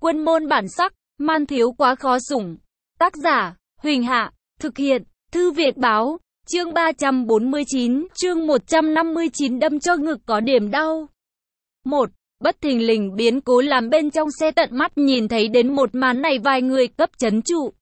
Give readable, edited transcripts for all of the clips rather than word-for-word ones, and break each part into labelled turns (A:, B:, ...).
A: Quân môn bản sắc, man thiếu quá khó sủng. Tác giả, Huỳnh Hạ, thực hiện, Thư Việt Báo, chương 349, chương 159 đâm cho ngực có điểm đau. 1. Bất thình lình biến cố làm bên trong xe tận mắt nhìn thấy đến một màn này vài người cấp trấn trụ.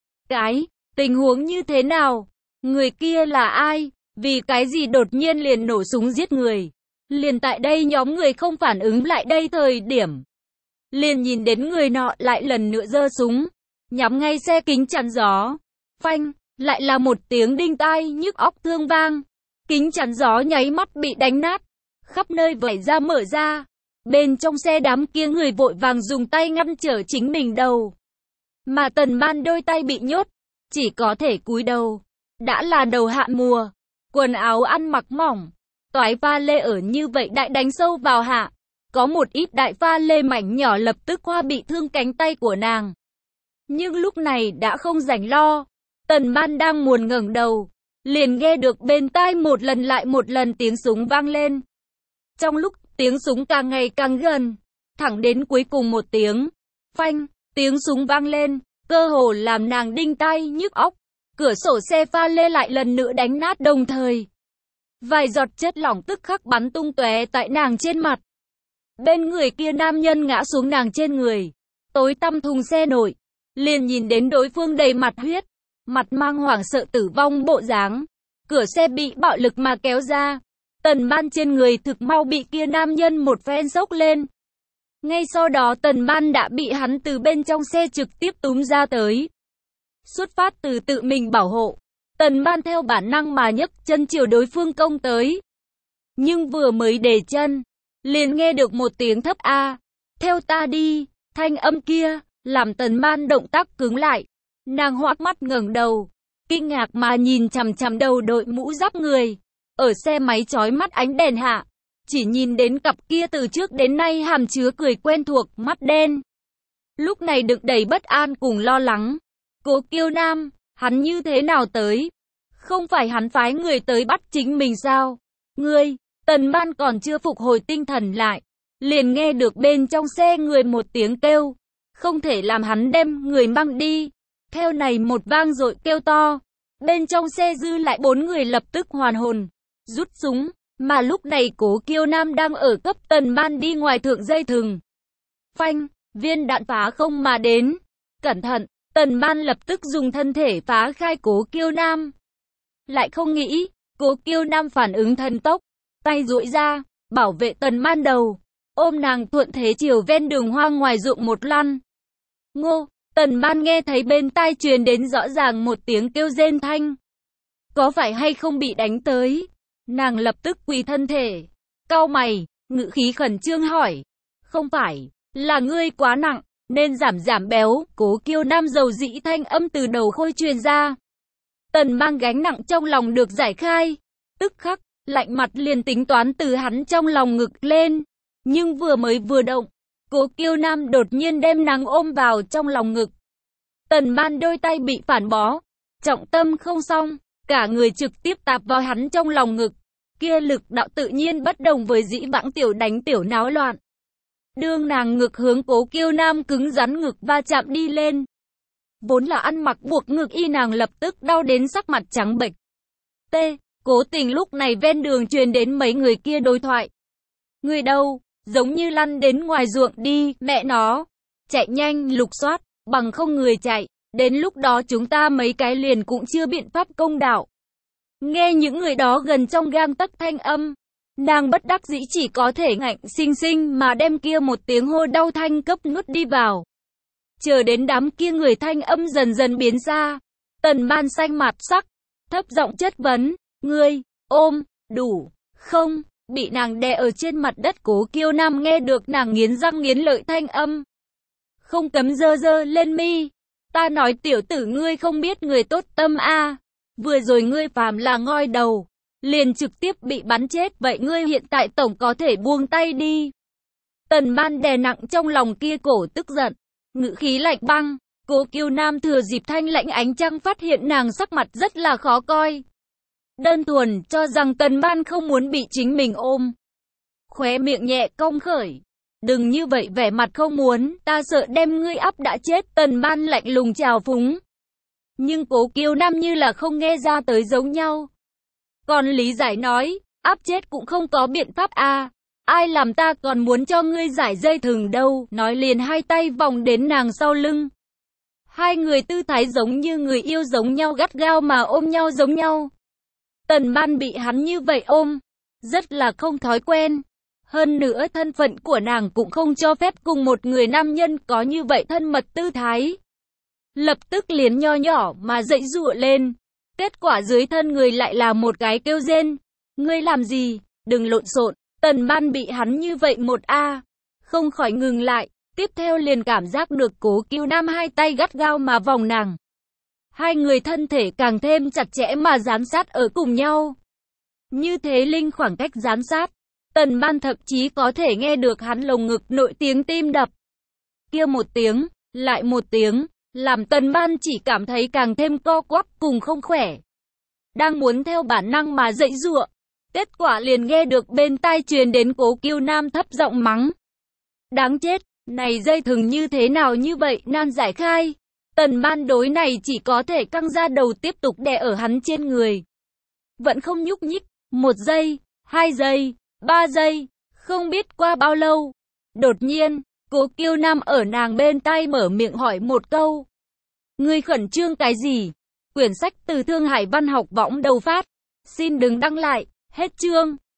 A: Tình huống như thế nào? Người kia là ai? Vì cái gì đột nhiên liền nổ súng giết người? Liền tại đây nhóm người không phản ứng lại đây thời điểm. Liền nhìn đến người nọ lại lần nữa giơ súng, nhắm ngay xe kính chắn gió. Phanh, lại là một tiếng đinh tai nhức óc thương vang. Kính chắn gió nháy mắt bị đánh nát, khắp nơi vẩy ra mở ra. Bên trong xe đám kia người vội vàng dùng tay ngăn trở chính mình đầu. Mà Tần Man đôi tay bị nhốt, chỉ có thể cúi đầu. Đã là đầu hạ mùa, quần áo ăn mặc mỏng, toái pha lê ở như vậy đại đánh sâu vào hạ. Có một ít đại pha lê mảnh nhỏ lập tức qua bị thương cánh tay của nàng. Nhưng lúc này đã không rảnh lo. Tần Man đang muốn ngẩng đầu, liền nghe được bên tai một lần lại một lần tiếng súng vang lên. Trong lúc tiếng súng càng ngày càng gần, thẳng đến cuối cùng một tiếng phanh, tiếng súng vang lên, cơ hồ làm nàng đinh tai nhức óc. Cửa sổ xe pha lê lại lần nữa đánh nát đồng thời. Vài giọt chất lỏng tức khắc bắn tung tóe tại nàng trên mặt. Bên người kia nam nhân ngã xuống nàng trên người, tối tăm thùng xe nổi, liền nhìn đến đối phương đầy mặt huyết, mặt mang hoảng sợ tử vong bộ dáng. Cửa xe bị bạo lực mà kéo ra. Tần Man trên người thực mau bị kia nam nhân một phen xốc lên. Ngay sau đó Tần Man đã bị hắn từ bên trong xe trực tiếp túm ra tới. Xuất phát từ tự mình bảo hộ, Tần Man theo bản năng mà nhấc chân chiều đối phương công tới. Nhưng vừa mới để chân, liền nghe được một tiếng thấp a, theo ta đi. Thanh âm kia làm Tần Man động tác cứng lại. Nàng hoắc mắt ngẩng đầu, kinh ngạc mà nhìn chằm chằm đầu đội mũ giáp người. Ở xe máy chói mắt ánh đèn hạ, chỉ nhìn đến cặp kia từ trước đến nay hàm chứa cười quen thuộc, mắt đen. Lúc này đựng đầy bất an cùng lo lắng. Cố Kiêu Nam, hắn như thế nào tới? Không phải hắn phái người tới bắt chính mình sao? Ngươi, Tần Man còn chưa phục hồi tinh thần lại, liền nghe được bên trong xe người một tiếng kêu. Không thể làm hắn đem người mang đi. Theo này một vang dội kêu to, bên trong xe dư lại 4 người lập tức hoàn hồn, rút súng, mà lúc này Cố Kiêu Nam đang ở cấp Tần Man đi ngoài thượng dây thừng. Phanh, viên đạn phá không mà đến. Cẩn thận, Tần Man lập tức dùng thân thể phá khai Cố Kiêu Nam. Lại không nghĩ, Cố Kiêu Nam phản ứng thần tốc, tay duỗi ra, bảo vệ Tần Man đầu, ôm nàng thuận thế chiều ven đường hoang ngoài ruộng một lăn. Ngô, Tần Man nghe thấy bên tai truyền đến rõ ràng một tiếng kêu rên thanh. Có phải hay không bị đánh tới? Nàng lập tức quỳ thân thể, cau mày, ngữ khí khẩn trương hỏi. Không phải, là ngươi quá nặng, nên giảm béo. Cố Kiêu Nam dầu dĩ thanh âm từ đầu khôi truyền ra. Tần mang gánh nặng trong lòng được giải khai, tức khắc, lạnh mặt liền tính toán từ hắn trong lòng ngực lên. Nhưng vừa động, Cố Kiêu Nam đột nhiên đem nàng ôm vào trong lòng ngực. Tần Man đôi tay bị phản bó, trọng tâm không xong, cả người trực tiếp tạp vào hắn trong lòng ngực. Kia lực đạo tự nhiên bất đồng với dĩ vãng tiểu đánh tiểu náo loạn. Đương nàng ngực hướng Cố Kiêu Nam cứng rắn ngực va chạm đi lên. Vốn là ăn mặc buộc ngực y nàng lập tức đau đến sắc mặt trắng bệch. Cố Tình lúc này ven đường truyền đến mấy người kia đối thoại. Người đâu, giống như lăn đến ngoài ruộng đi, mẹ nó. Chạy nhanh lục soát, bằng không người chạy. Đến lúc đó chúng ta mấy cái liền cũng chưa biện pháp công đạo. Nghe những người đó gần trong gang tấc thanh âm, nàng bất đắc dĩ chỉ có thể ngạnh sinh sinh mà đem kia một tiếng hô đau thanh cấp nuốt đi vào. Chờ đến đám kia người thanh âm dần dần biến xa, Tần Man xanh mặt sắc, thấp giọng chất vấn, ngươi, ôm, đủ, không? Bị nàng đè ở trên mặt đất. Cố Kiêu Nam nghe được nàng nghiến răng nghiến lợi thanh âm, không cấm giơ lên mi. Ta nói tiểu tử ngươi không biết người tốt tâm a. Vừa rồi ngươi phàm là ngoi đầu, liền trực tiếp bị bắn chết. Vậy ngươi hiện tại tổng có thể buông tay đi. Tần Man đè nặng trong lòng kia cổ tức giận, ngữ khí lạnh băng. Cố Kiêu Nam thừa dịp thanh lãnh ánh trăng phát hiện nàng sắc mặt rất là khó coi. Đơn thuần cho rằng Tần Man không muốn bị chính mình ôm. Khóe miệng nhẹ cong khởi, Đừng như vậy vẻ mặt không muốn, ta sợ đem ngươi áp đã chết. Tần Ban lạnh lùng chào phúng. Nhưng Cố Kiều Nam như là không nghe ra tới giống nhau. Còn lý giải nói, áp chết cũng không có biện pháp à. Ai làm ta còn muốn cho ngươi giải dây thừng đâu. Nói liền hai tay vòng đến nàng sau lưng. Hai người tư thái giống như người yêu giống nhau, gắt gao mà ôm nhau giống nhau. Tần Ban bị hắn như vậy ôm, rất là không thói quen. Hơn nữa thân phận của nàng cũng không cho phép cùng một người nam nhân có như vậy thân mật tư thái. Lập tức liền nho nhỏ mà dậy dụa lên. Kết quả dưới thân người lại là một cái kêu rên. Ngươi làm gì? Đừng lộn xộn. Tần Ban bị hắn như vậy một không khỏi ngừng lại. Tiếp theo liền cảm giác được Cố Kiều Nam hai tay gắt gao mà vòng nàng. Hai người thân thể càng thêm chặt chẽ mà dán sát ở cùng nhau. Như thế linh khoảng cách dán sát. Tần Ban thậm chí có thể nghe được hắn lồng ngực nội tiếng tim đập. Kia một tiếng, lại một tiếng, làm Tần Ban chỉ cảm thấy càng thêm co quắp cùng không khỏe. Đang muốn theo bản năng mà dậy dụa. Kết quả liền nghe được bên tai truyền đến Cố Kiều Nam thấp giọng mắng. Đáng chết, này dây thừng như thế nào như vậy, nan giải khai. Tần Ban đối này chỉ có thể căng ra đầu tiếp tục đè ở hắn trên người. Vẫn không nhúc nhích, 1 giây, 2 giây, 3 giây, không biết qua bao lâu. Đột nhiên, Cố Kiều Nam ở nàng bên tai mở miệng hỏi một câu. Ngươi khẩn trương cái gì? Quyển sách từ Thương Hải Văn học võng đầu phát. Xin đừng đăng lại, hết chương.